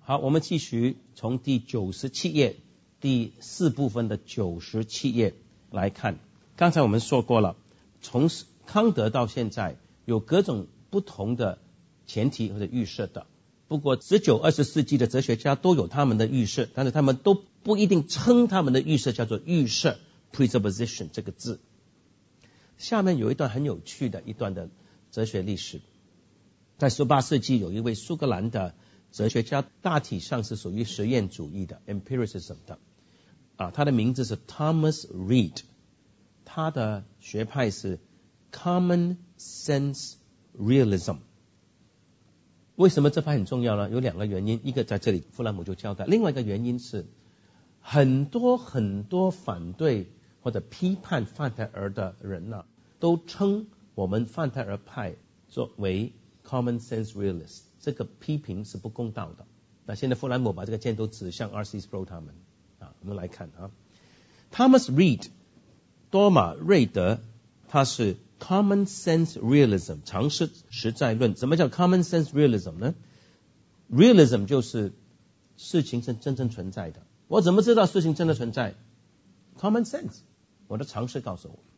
好，我们继续从第97页第4部分的97页来看。刚才我们说过了，从康德到现在有各种不同的前提或者预设的，不过19、20世纪的哲学家都有他们的预设，但是他们都不一定称他们的预设叫做预设 presupposition 这个字。下面有一段很有趣的一段的哲学历史。在18世纪有一位苏格兰的哲学家，大体上是属于实验主义的 empiricism 的他的名字是 Thomas Reid， 他的学派是 Common Sense Realism。 为什么这派很重要呢？有2个原因，一个在这里弗兰姆就交代，另外一个原因是很多反对或者批判范泰尔的人都称我们范泰尔派作为 Common Sense Realist， 这个批评是不公道的。那现在弗兰姆把这个箭头指向 R.C. Sproul 他们我们来看Thomas Reid 多马瑞德，他是 Common Sense Realism 常识实在论。什么叫 Common Sense Realism 呢？ Realism 就是事情是真正存在的。我怎么知道事情真的存在？ Common Sense， 我的常识告诉我。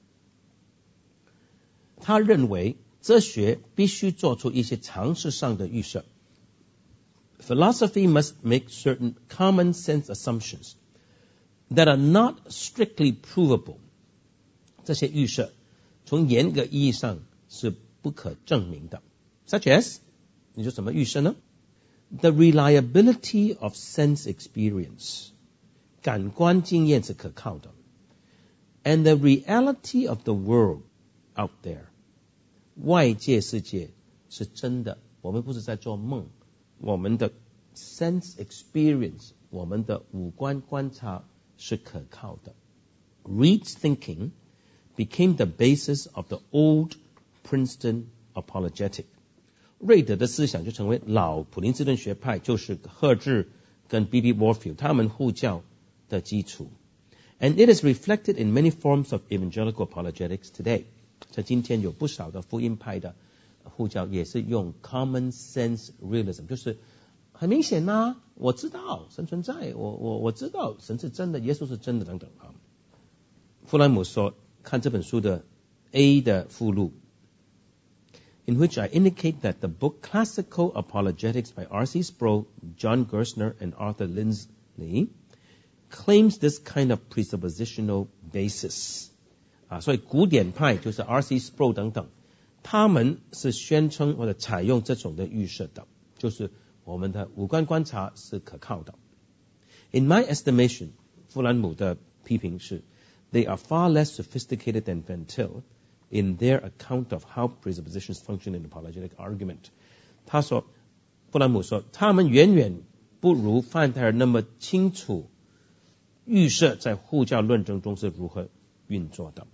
他认为哲学必须做出一些常识上的预设。 Philosophy must make certain common sense assumptions that are not strictly provable。 这些预设从严格意义上是不可证明的。 Such as， 你说什么预设呢？ The reliability of sense experience， 感官经验是可靠的。 And the reality of the world out there， 外界世界是真的，我们不是在做梦。我们的 sense experience， 我们的五官观察是可靠的。 Reid's thinking became the basis of the old Princeton apologetic。 瑞德的思想就成为老普林斯顿学派，就是赫治跟 B.B. Warfield 他们护教的基础。 And it is reflected in many forms of evangelical apologetics today。 在今天有不少的福音派的护教也是用 common sense realism， 就是很明显我知道神存在，我知道神是真的，耶稣是真的等等弗兰姆说，看这本书的 A 的附录 in which I indicate that the book Classical Apologetics by R.C. Sproul, John Gerstner and Arthur Lindsley claims this kind of presuppositional basis。 所以古典派就是 R.C. Sproul 等等，他们是宣称或者采用这种的预设的，就是我们的五官观察是可靠的。 In my estimation， 弗兰姆的批评是 They are far less sophisticated than Van Til in their account of how presuppositions function in apologetic argument。 弗兰姆说，他们远远不如范泰尔那么清楚预设在护教论证中是如何运作的。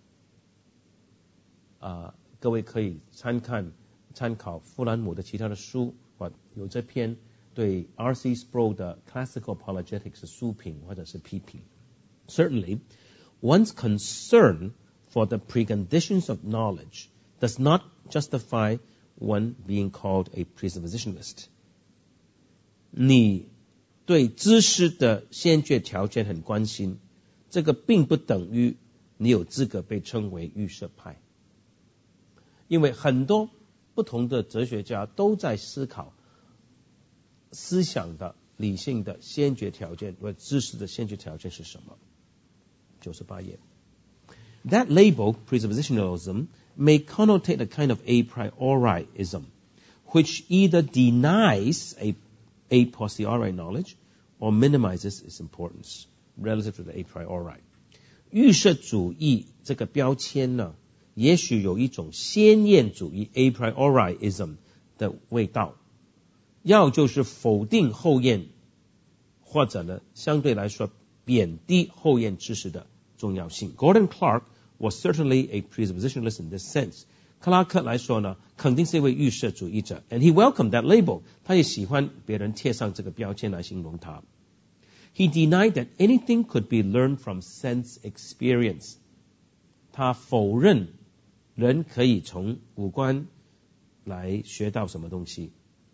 各位可以参考弗兰姆的其他的书，有这篇对 R.C. Sproul 的 Classical Apologetics 的书评或者是批评。 Certainly, one's concern for the preconditions of knowledge does not justify one being called a presuppositionalist。 你对知识的先决条件很关心，这个并不等于你有资格被称为预设派。因为很多不同的哲学家都在思考思想的理性的先决条件或知识的先决条件是什么。98页 That label, presuppositionalism, may connotate a kind of a priorism, which either denies a posteriori knowledge or minimizes its importance relative to the a priori。 预设主义这个标签呢，也许有一种先验主义 a priorism 的味道，要就是否定后验，或者呢相对来说贬低后验知识的重要性。 Gordon Clark was certainly a presuppositionalist in this sense。 克拉克来说呢，肯定是一位预设主义者 and he welcomed that label， 他也喜欢别人贴上这个标签来形容他。 He denied that anything could be learned from sense experience。 他否认人可以从五官来学到什么东西。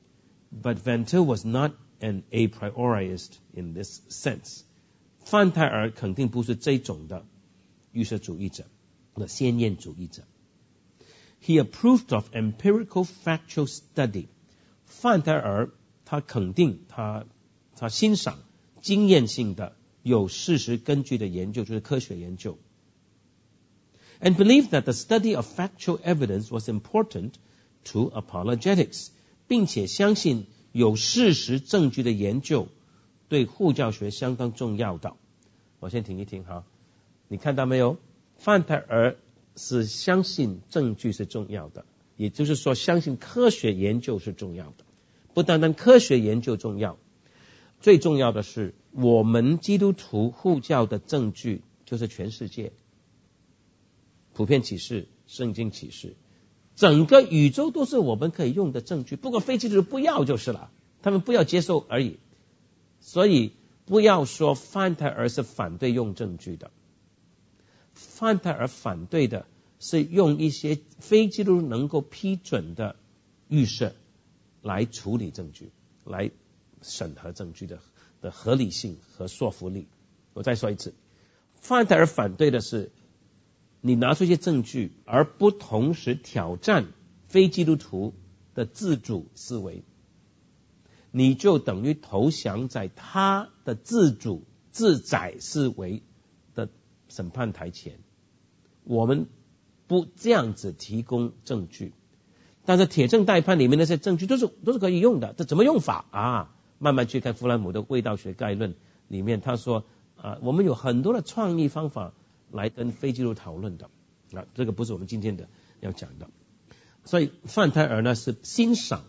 But Van Til was not an a priorist in this sense. 范泰尔肯定不是这种的预设主义者的先验主义者。He approved of empirical factual study. 范泰尔他肯定他欣赏经验性的有事实根据的研究，就是科学研究。And believed that the study of factual evidence was important to apologetics. 并且相信有事实证据的研究对护教学相当重要的。我先停一停哈，你看到没有？范泰尔是相信证据是重要的，也就是说相信科学研究是重要的。不单单科学研究重要，最重要的是我们基督徒护教的证据就是全世界普遍启示、圣经启示，整个宇宙都是我们可以用的证据，不过非基督徒不要就是了，他们不要接受而已。所以不要说范泰尔是反对用证据的，范泰尔反对的是用一些非基督徒能够批准的预设来处理证据，来审核证据的合理性和说服力。我再说一次，范泰尔反对的是你拿出一些证据而不同时挑战非基督徒的自主思维，你就等于投降在他的自主自宰思维的审判台前。我们不这样子提供证据，但是铁证待判里面那些证据都是可以用的。这怎么用法啊？慢慢去看弗兰姆的味道学概论里面，他说我们有很多的创意方法来跟非基督讨论的这个不是我们今天的要讲的。所以范泰尔呢是欣赏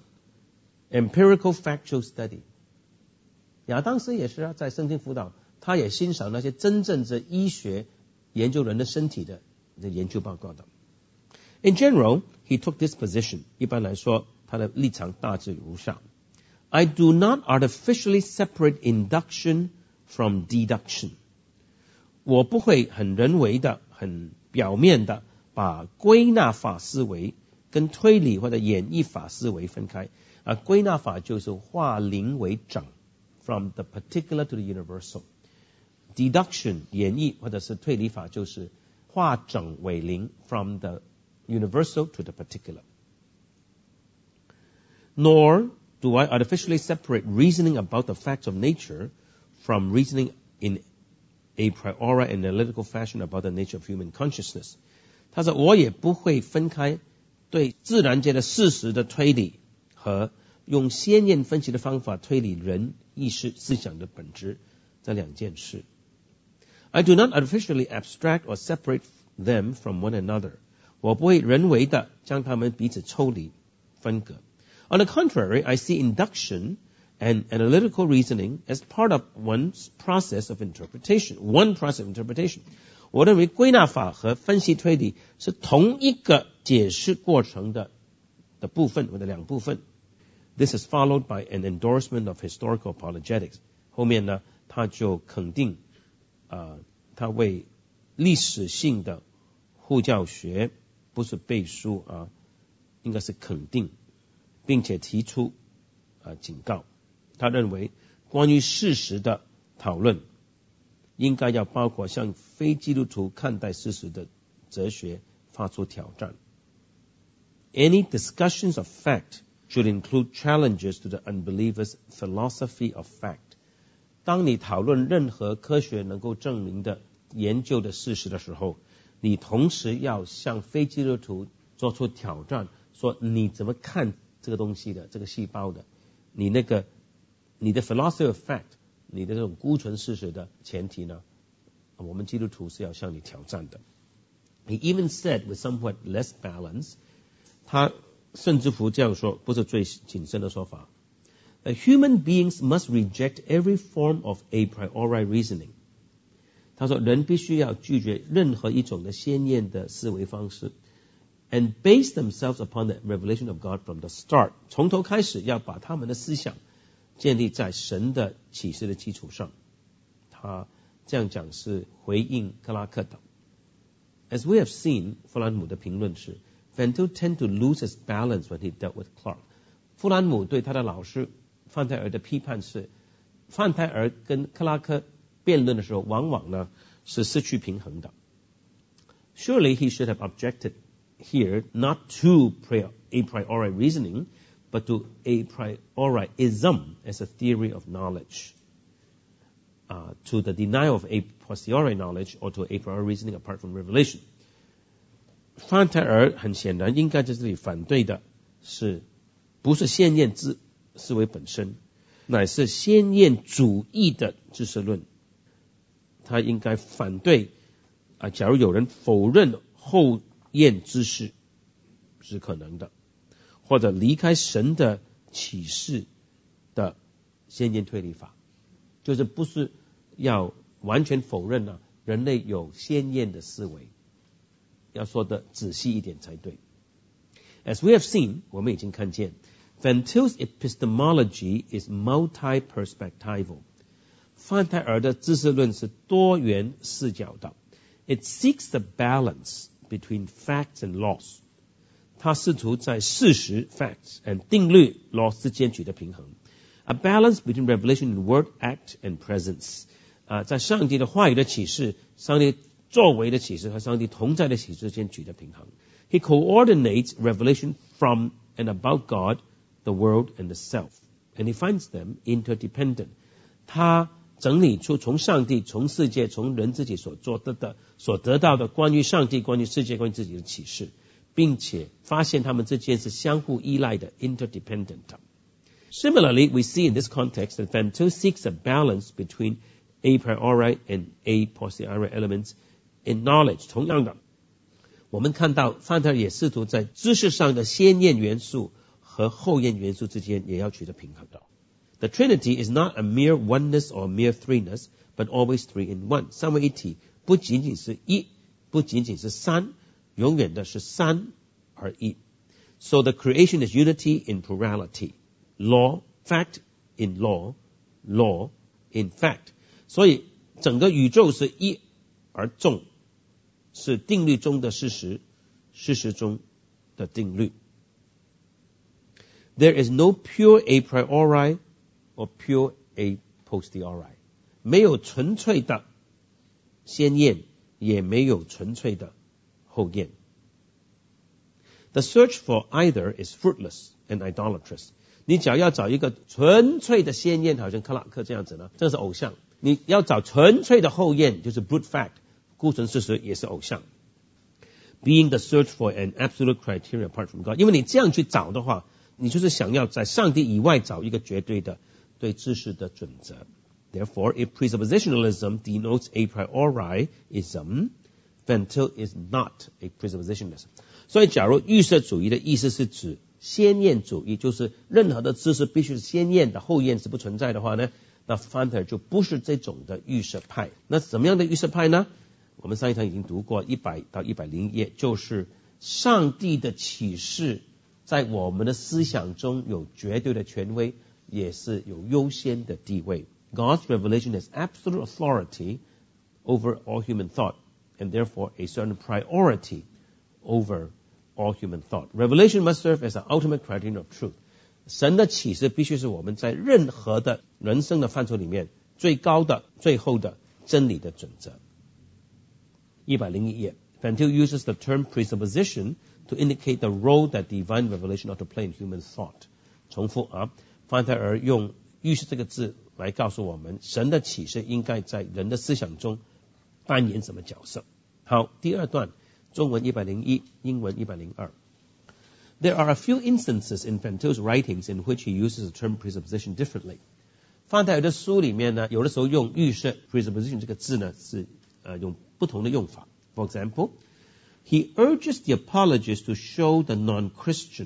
empirical factual study。 亚当斯也是在圣经辅导他也欣赏那些真正的医学研究人的身体的研究报告的。In general, he took this position. 一般来说他的立场大致如下： I do not artificially separate induction from deduction. 我不会很人为的很表面的把归纳法思维跟推理或者演绎法思维分开。归纳法就是化零为整 from the particular to the universal. Deduction 演绎或者是推理法就是化整为零 from the universal to the particular. Nor do I artificially separate reasoning about the facts of nature from reasoning in a priori analytical fashion about the nature of human consciousness. 他说我也不会分开对自然界的事实的推理和用先验分析的方法推理人意识思想的本质这两件事。I do not artificially abstract or separate them from one another. 我不会人为的将它们彼此抽离分隔。On the contrary, I see induction and analytical reasoning as part of one's process of interpretation. One process of interpretation. 我认为归纳法和分析推理是同一个解释过程的部分或者两部分。This is followed by an endorsement of historical apologetics. 后面呢，他就肯定他为历史性的护教学不是背书应该是肯定，并且提出警告。他认为关于事实的讨论应该要包括向非基督徒看待事实的哲学发出挑战。Any discussions of fact should include challenges to the unbeliever's philosophy of fact. 当你讨论任何科学能够证明的研究的事实的时候，你同时要向非基督徒做出挑战，说你怎么看这个东西的，这个细胞的，你的 philosophy of fact， 你的这种孤存事实的前提呢，我们基督徒是要向你挑战的。He even said with somewhat less balance, 他甚至乎这样说，不是最谨慎的说法。Human beings must reject every form of a priori reasoning. 他说人必须要拒绝任何一种的先验的思维方式 and base themselves upon the revelation of God from the start. 从头开始要把他们的思想建立在神的启示的基础上。他这样讲是回应克拉克的。As we have seen, 弗兰姆的评论是 Van Til tend to lose his balance when he dealt with Clark. 富兰姆对他的老师范泰尔的批判是，范泰尔跟克拉克辩论的时候，往往呢是失去平衡的。Surely he should have objected here not to a priori reasoning, but to a prioriism as a theory of knowledge, to the denial of a posteriori knowledge or to a priori reasoning apart from revelation. 范泰尔很显然应该在这里反对的是，不是先验思维本身，乃是先验主义的知识论。他应该反对假如有人否认后验知识是可能的，或者离开神的启示的先验推理法，就是不是要完全否认人类有先验的思维，要说的仔细一点才对。As we have seen, 我们已经看见 Van Til's epistemology is multi-perspectival. 范泰尔的知识论是多元视角的。It seeks the balance between facts and laws. 它试图在事实 facts and 定律 laws 之间取得平衡。A balance between revelation in word, act and presence. 在上帝的话语的启示、上帝作为的启示和上帝同在的启示之间取得平衡。He coordinates revelation from and about God, the world and the self. And he finds them interdependent. 他整理出从上帝、从世界、从人自己所得到的关于上帝、关于世界、关于自己的启示，并且发现他们之间是相互依赖的 interdependent. Similarly, we see in this context that Van Til seeks a balance between a priori and a posteriori elements in knowledge. 同样的，我们看到范特尔也试图在知识上的先验元素和后验元素之间也要取得平衡的。The Trinity is not a mere oneness or mere threeness, but always three in one. 三位一体不仅仅是一，不仅仅是三，永远的是三而一。So the creation is unity in plurality. Law, fact in law, law in fact. 所以整个宇宙是一而众，是定律中的事实，事实中的定律。There is no pure a priori or pure a posteriori. 没有纯粹的先验，也没有纯粹的后验。The search for either is fruitless and idolatrous. 你只要找一个纯粹的先验，好像克拉克这样子呢，这是偶像。你要找纯粹的后验，就是 brute fact， 孤纯事实也是偶像。Being the search for an absolute criteria apart from God. 因为你这样去找的话，你就是想要在上帝以外找一个绝对的对知识的准则。Therefore, if presuppositionalism denotes a prioriism, Van Til is not a presuppositionalist. 所以假如预设主义的意思是指先验主义，就是任何的知识必须是先验的，后验是不存在的话呢，那范特尔就不是这种的预设派。那什么样的预设派呢？我们上一堂已经读过100到101页，就是上帝的启示在我们的思想中有绝对的权威，也是有优先的地位。God's revelation has absolute authority over all human thought, and therefore a certain priority over all human thought. Revelation must serve as an ultimate criterion of truth. 神的启示必须是我们在任何的人生的范畴里面最高的、最后的真理的准则。101页 Van Til uses the term presupposition to indicate the role that divine revelation ought to play in human thought. 重复范特尔用预示这个字来告诉我们，神的启示应该在人的思想中扮演什么角色。好，第二段，中文101，英文102。There are a few instances in Van Til's writings in which he uses the term presupposition differently. 范特尔的书里面呢，有的时候用预设 presupposition 这个字呢，是用不同的用法。For example, he urges the apologists to show the non-Christian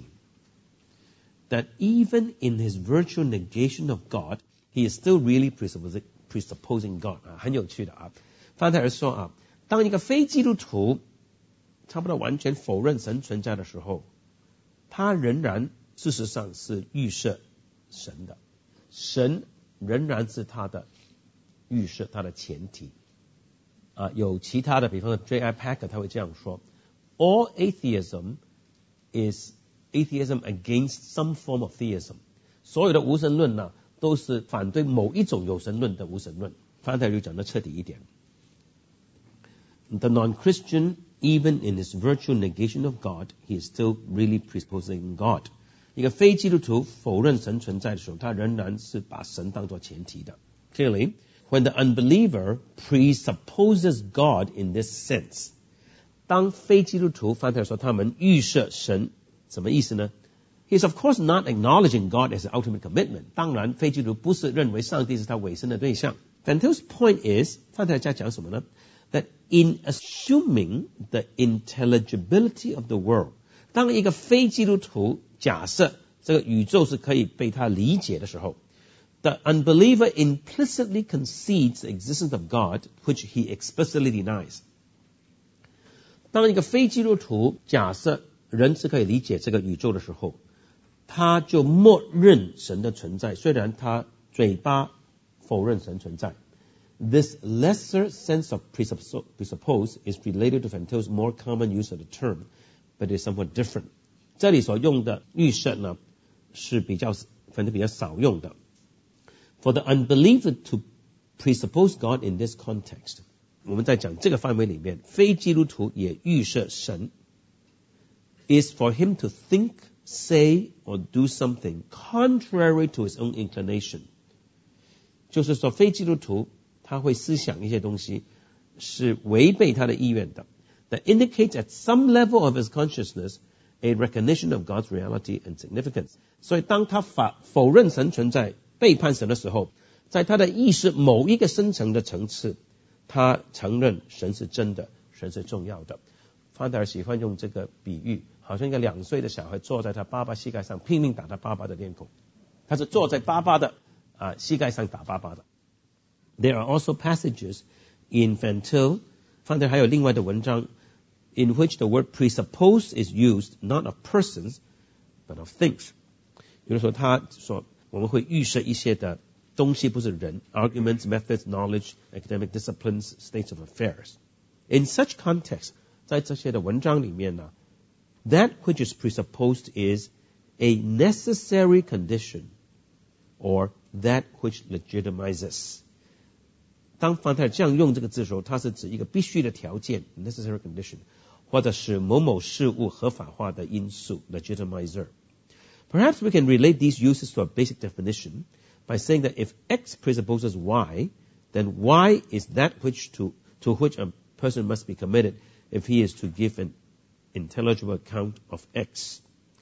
that even in his virtual negation of God, he is still really presupposing God. 很有趣的范特尔说当一个非基督徒差不多完全否认神存在的时候，他仍然事实上是预设神的，神仍然是他的预设，他的前提。有其他的，比方说 J.I. Packer 他会这样说 ：All atheism is atheism against some form of theism. 所有的无神论呢，都是反对某一种有神论的无神论。范特尔就讲得彻底一点。The non-Christian, even in his virtual negation of God, he is still really presupposing God. 一个非基督徒否认神存在的时候，他仍然是把神当作前提的。Clearly, when the unbeliever presupposes God in this sense, 当非基督徒，范特尔说他们预设神，什么意思呢？ He is of course not acknowledging God as the ultimate commitment. 当然，非基督徒不是认为上帝是他委身的对象。Van Til's point is, 范特尔在讲什么呢？ That in assuming the intelligibility of the world, 当一个非基督徒假设这个宇宙是可以被他理解的时候， the unbeliever implicitly concedes the existence of God, which he explicitly denies. 当一个非基督徒假设人是可以理解这个宇宙的时候，他就默认神的存在，虽然他嘴巴否认神存在。This lesser sense of presuppose is related to Van Til's more common use of the term, but is somewhat different. 这里所用的预设呢，是比较少用的。For the unbeliever to presuppose God in this context, 我们在讲这个范围里面，非基督徒也预设神 is for him to think, say or do something contrary to his own inclination. 就是说非基督徒他会思想一些东西是违背他的意愿的。That indicates at some level of his consciousness a recognition of God's reality and significance. 所以当他否认神存在，背叛神的时候，在他的意识某一个深层的层次，他承认神是真的，神是重要的。范特尔喜欢用这个比喻，好像一个2岁的小孩坐在他爸爸膝盖上拼命打他爸爸的脸孔，他是坐在爸爸的膝盖上打爸爸的。There are also passages in Van Til, 范特尔还有另外的文章 in which the word presuppose is used not of persons but of things. 比如说他说我们会预设一些的东西，不是人 arguments, methods, knowledge, academic disciplines, states of affairs. In such context, 在这些的文章里面呢， that which is presupposed is a necessary condition or that which legitimizes. 当范特尔这样用这个字的时候，它是指一个必须的条件 necessary condition， 或者是某某事物合法化的因素 legitimizer. Perhaps we can relate these uses to a basic definition by saying that if X presupposes Y, then Y is that which to which a person must be committed if he is to give an intelligible account of X.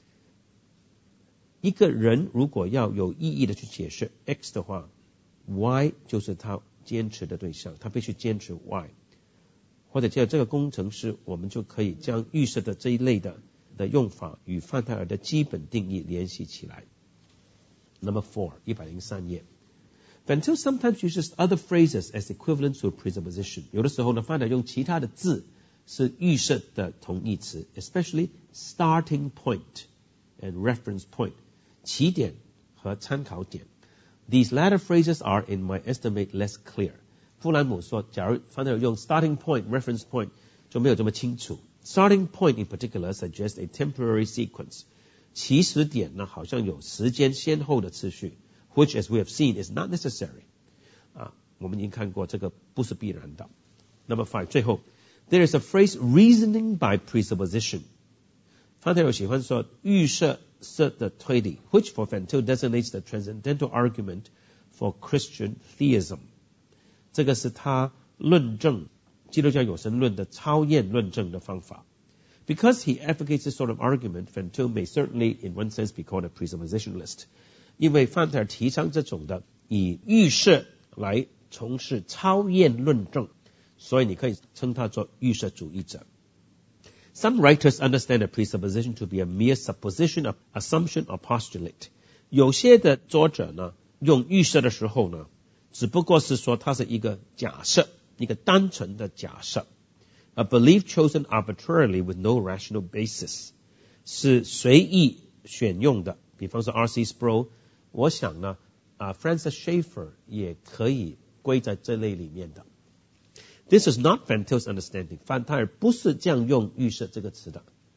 一个人如果要有意义的去解释 X 的话， Y 就是他坚持的对象，他必须坚持 Y。 或者叫这个工程师，我们就可以将预设的这一类的用法与范特尔的基本定义联系起来。Number 4, 103页。 Van Til sometimes uses other phrases as equivalent to a presupposition. 有的时候呢，范特尔用其他的字是预设的同义词 especially starting point and reference point, 起点和参考点。These latter phrases are, in my estimate, less clear. 富兰姆说，假如范特尔用 starting point, reference point 就没有这么清楚。Starting point in particular suggests a temporary sequence. 起始点呢，好像有时间先后的次序 which, as we have seen, is not necessary. 我们已经看过这个不是必然的。Number 5, 最后 there is a phrase reasoning by presupposition. 范特尔喜欢说预设的推理 which for Van Til designates the transcendental argument for Christian theism. 这个是他论证基督教有神论的超验论证的方法。Because he advocates this sort of argument, Van Til may certainly in one sense be called a presuppositionalist. 因为范特尔提倡这种的以预设来从事超验论证，所以你可以称他做预设主义者。Some writers understand a presupposition to be a mere supposition of assumption or postulate. 有些的作者呢，用预设的时候呢，只不过是说它是一个假设，一个单纯的假设。A belief chosen arbitrarily with no rational basis. 是随意选用的。比方说 R.C. Sproul， 我想呢Francis Schaeffer 也可以归在这类里面的。This is not Van Til's understanding. 范特尔不是这样用预设这个词的。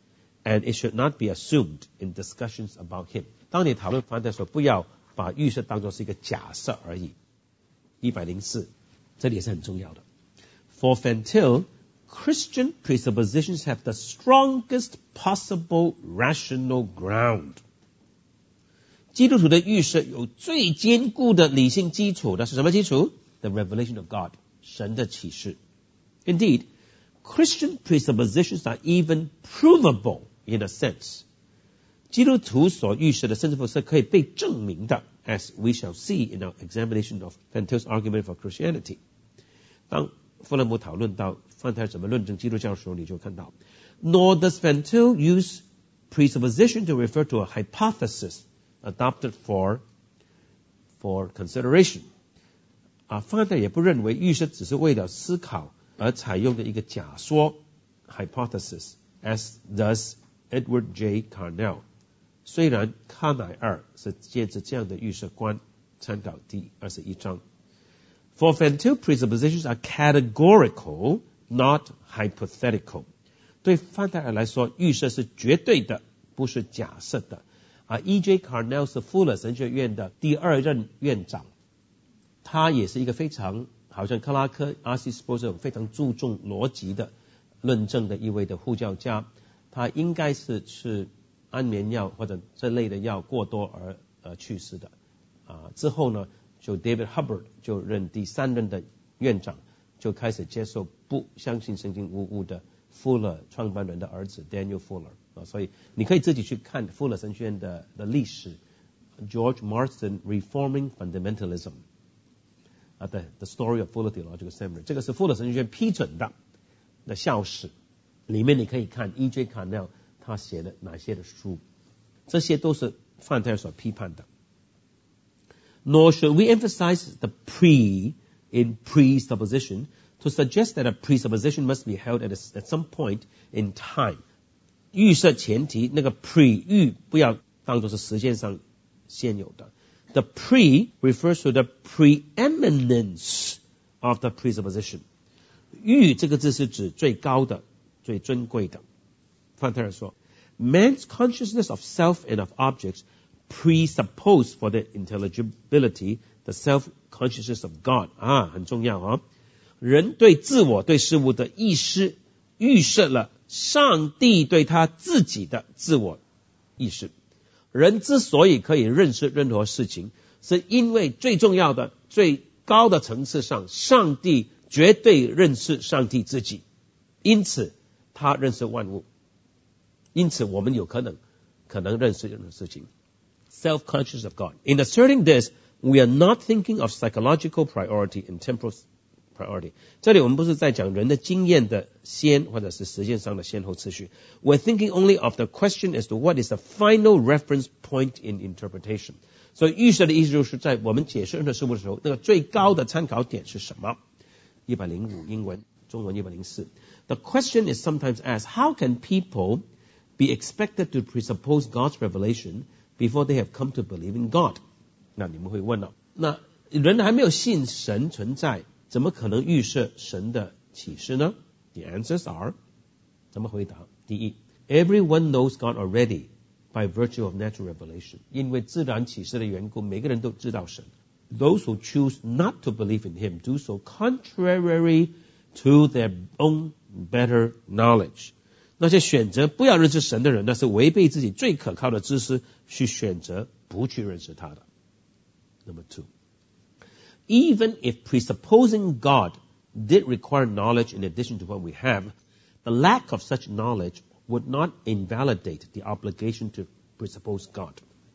and it should not be assumed in discussions about him. 当你讨论范特的时候，不要把预设当作是一个假设而已。104，这里也是很重要的。For Van Til, Christian presuppositions have the strongest possible rational ground. 基督徒的预设有最坚固的理性基础，那是什么基础？ The revelation of God, 神的启示。Indeed, Christian presuppositions are even provable in a sense. 基督徒所预设的甚至乎是可以被证明的 as we shall see in our examination of Van Til's argument for Christianity. 当弗兰姆讨论到范特尔怎么论证基督教的时候，你就看到 Nor does Van Til use presupposition to refer to a hypothesis adopted for consideration. 范特尔也不认为预设只是为了思考而采用的一个假说 hypothesis, as does Edward J. Carnell. 虽然康乃尔是借着这样的预设观，参考第21章。For Van Til, presuppositions are categorical, not hypothetical. 对范特尔来说，预设是绝对的，不是假设的。E.J. Carnell 是富勒神学院的第2任院长，他也是一个非常好像克拉克、R.C. Sproul 这种非常注重逻辑的论证的一位的护教家。他应该是吃安眠药或者这类的药过多而去世的。之后呢，就 David Hubbard 就任第3任的院长，就开始接受不相信圣经无误的 Fuller 创办人的儿子 Daniel Fuller。所以你可以自己去看 Fuller 神学院的历史 George Marsden Reforming Fundamentalism the Story of Fuller Theological Seminary， 这个是富勒神学院批准的校史，里面你可以看 E.J. Carnell 他写的哪些的书，这些都是范特尔所批判的。Nor should we emphasize the pre in presupposition to suggest that a presupposition must be held at some point in time. 预设前提那个 pre 预不要当作是时间上现有的。The pre refers to the preeminence of the presupposition. 预这个字是指最高的、最尊贵的。范特尔说 Man's consciousness of self and of objects presuppose for their intelligibility the self-consciousness of God. 很重要哦。人对自我、对事物的意识预设了上帝对他自己的自我意识。人之所以可以认识任何事情，是因为最重要的、最高的层次上，上帝绝对认识上帝自己，因此他认识万物，因此我们有可能认识任何事情。Self-conscious of God. In asserting this, we are not thinking of psychological priority and temporal priority. 这里我们不是在讲人的经验的先或者是时间上的先后次序。We're thinking only of the question as to what is the final reference point in interpretation. 所以预设的意思就是在我们解释任何事物的时候，那个最高的参考点是什么？105英文，中文104。The question is sometimes asked, how can people be expected to presuppose God's revelation before they have come to believe in God? 那你们会问了，那人还没有信神存在，怎么可能预设神的启示呢？ The answers are 怎么回答？第一 Everyone knows God already by virtue of natural revelation. 因为自然启示的缘故，每个人都知道神。Those who choose not to believe in Him do so contrary to their own better knowledge. 那些选择不要认识神的人，那是违背自己最可靠的知识，去选择不去认识他的。Number 2. Even if presupposing God did require knowledge in addition to what we have, the lack of such knowledge would not invalidate the obligation to presuppose God.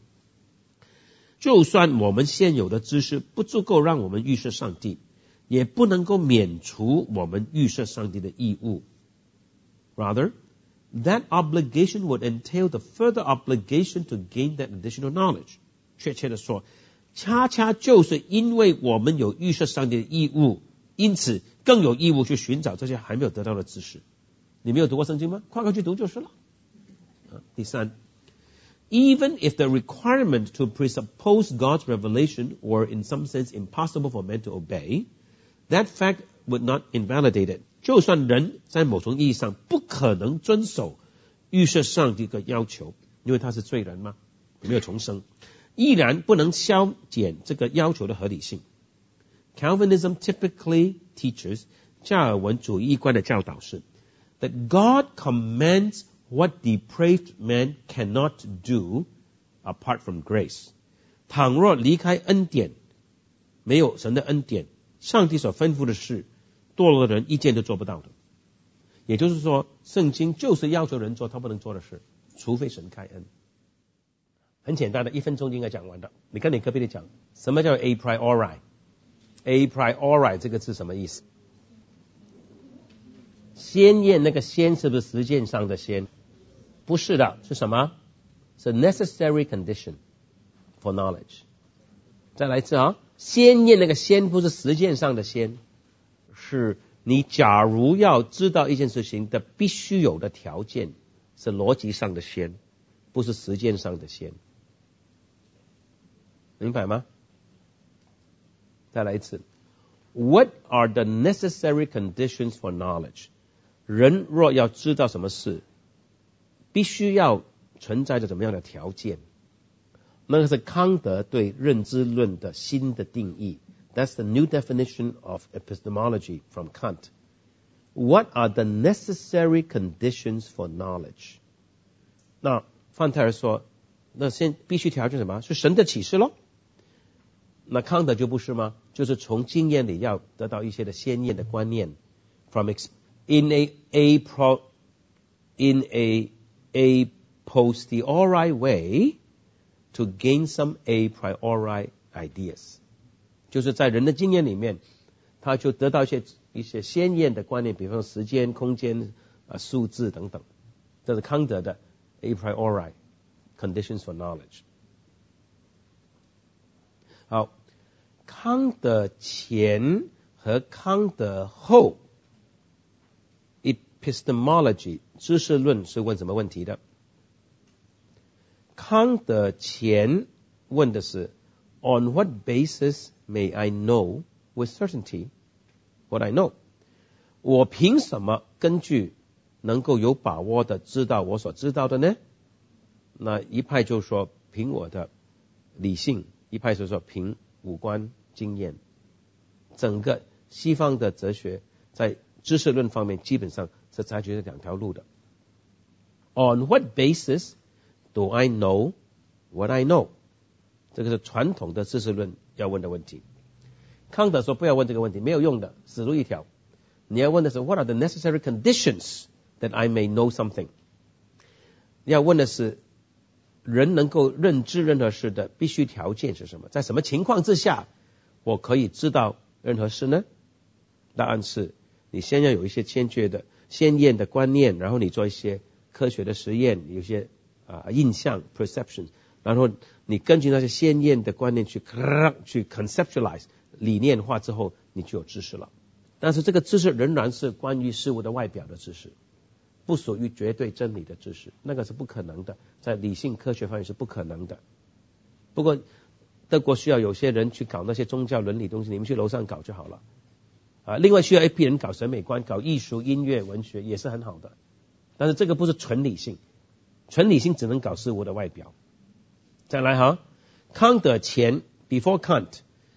就算我们现有的知识不足够让我们预设上帝，也不能够免除我们预设上帝的义务。Rather, that obligation would entail the further obligation to gain that additional knowledge. 确切的说，恰恰就是因为我们有预设上帝的义务，因此更有义务去寻找这些还没有得到的知识。你没有读过圣经吗？快去读就是了。第三 Even if the requirement to presuppose God's revelation were in some sense impossible for men to obey, that fact would not invalidate it. 就算人在某种意义上不可能遵守预设上帝的要求，因为他是罪人嘛，没有重生，依然不能消减这个要求的合理性。Calvinism typically teaches 加尔文主义一贯的教导是 that God commands what depraved man cannot do apart from grace. 倘若离开恩典，没有神的恩典，上帝所吩咐的事，堕落的人一件都做不到的。也就是说，圣经就是要求人做他不能做的事，除非神开恩。很简单的，1分钟就应该讲完的。你跟你隔壁的讲，什么叫 a priori？a priori 这个字什么意思？先验，那个先是不是实践上的先？不是的，是什么？是 necessary condition for knowledge。再来一次啊，先验那个先不是实践上的先，是你假如要知道一件事情的必须有的条件，是逻辑上的先，不是实践上的先。明白吗？再来一次。What are the necessary conditions for knowledge？ 人若要知道什么事，必须要存在着怎么样的条件？那个是康德对认知论的新的定义。That's the new definition of epistemology from Kant. What are the necessary conditions for knowledge? 那范泰尔说，那必须条件什么？是神的启示咯。那康德就不是吗？就是从经验里要得到一些的先验的观念 in a posteriori way to gain some a priori ideas， 就是在人的经验里面，他就得到一些先验的观念，比方说时间、空间、数字等等。这是康德的 a priori conditions for knowledge。好，康德前和康德后 epistemology 知识论是问什么问题的？康德前问的是 On what basis may I know with certainty what I know？ 我凭什么根据能够有把握的知道我所知道的呢？那一派就说凭我的理性，一派就说凭五官经验。整个西方的哲学在知识论方面基本上是采取这两条路的。On what basis do I know what I know？ 这个是传统的知识论要问的问题。康德说不要问这个问题，没有用的，死路一条。你要问的是 What are the necessary conditions that I may know something？ 你要问的是人能够认知任何事的必须条件是什么？在什么情况之下我可以知道任何事呢？答案是你先要有一些先验的观念，然后你做一些科学的实验，有一些印象 perception， 然后你根据那些先验的观念去 conceptualize 理念化之后，你就有知识了。但是这个知识仍然是关于事物的外表的知识，不属于绝对真理的知识，那个是不可能的，在理性科学方面是不可能的。不过德国需要有些人去搞那些宗教伦理东西，你们去楼上搞就好了。另外需要一批人搞审美观，搞艺术、音乐、文学也是很好的。但是这个不是纯理性，纯理性只能搞事物的外表。再来哈，康德前 before Kant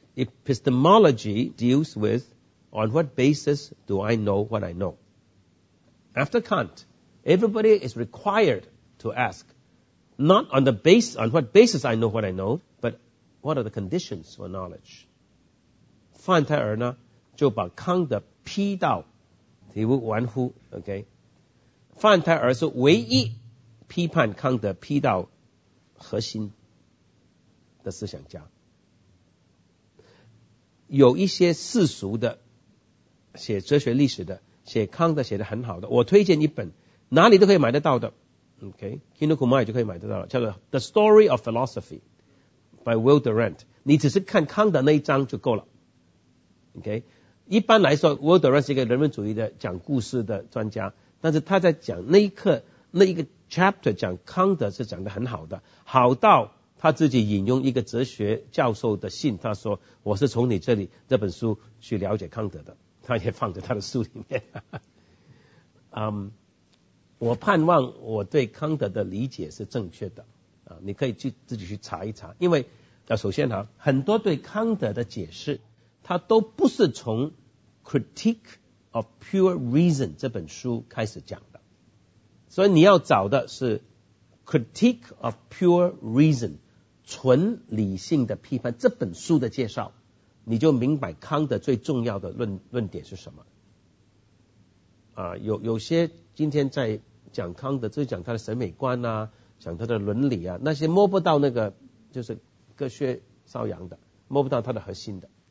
epistemology deals with on what basis do I know what I know. After Kant, everybody is required to ask not on what basis I know what I know, but what are the conditions for knowledge. 范泰尔呢就把康德批到体无完乎 OK。 范泰尔是唯一批判康德批到核心的思想家。有一些世俗的写哲学历史的，写康德写得很好的，我推荐一本，哪里都可以买得到的 OK， Kinnikuman 就可以买得到了，叫做 The Story of Philosophy by Will Durant。 你只是看康德那一章就够了 OK。 一般来说 Will Durant 是一个人文主义的讲故事的专家，但是他在讲那一课那一个 chapter 讲康德是讲得很好的，好到他自己引用一个哲学教授的信，他说我是从你这本书去了解康德的，他也放在他的书里面我盼望我对康德的理解是正确的啊，你可以自己去查一查，因为首先很多对康德的解释，它都不是从 Critique of Pure Reason 这本书开始讲的，所以你要找的是 Critique of Pure Reason 纯理性的批判这本书的介绍，你就明白康德最重要的论点是什么啊。有些今天在讲康德，就是讲他的审美观啊，讲他的伦理啊，那些摸不到那个就是隔靴搔痒的，摸不到他的核心的。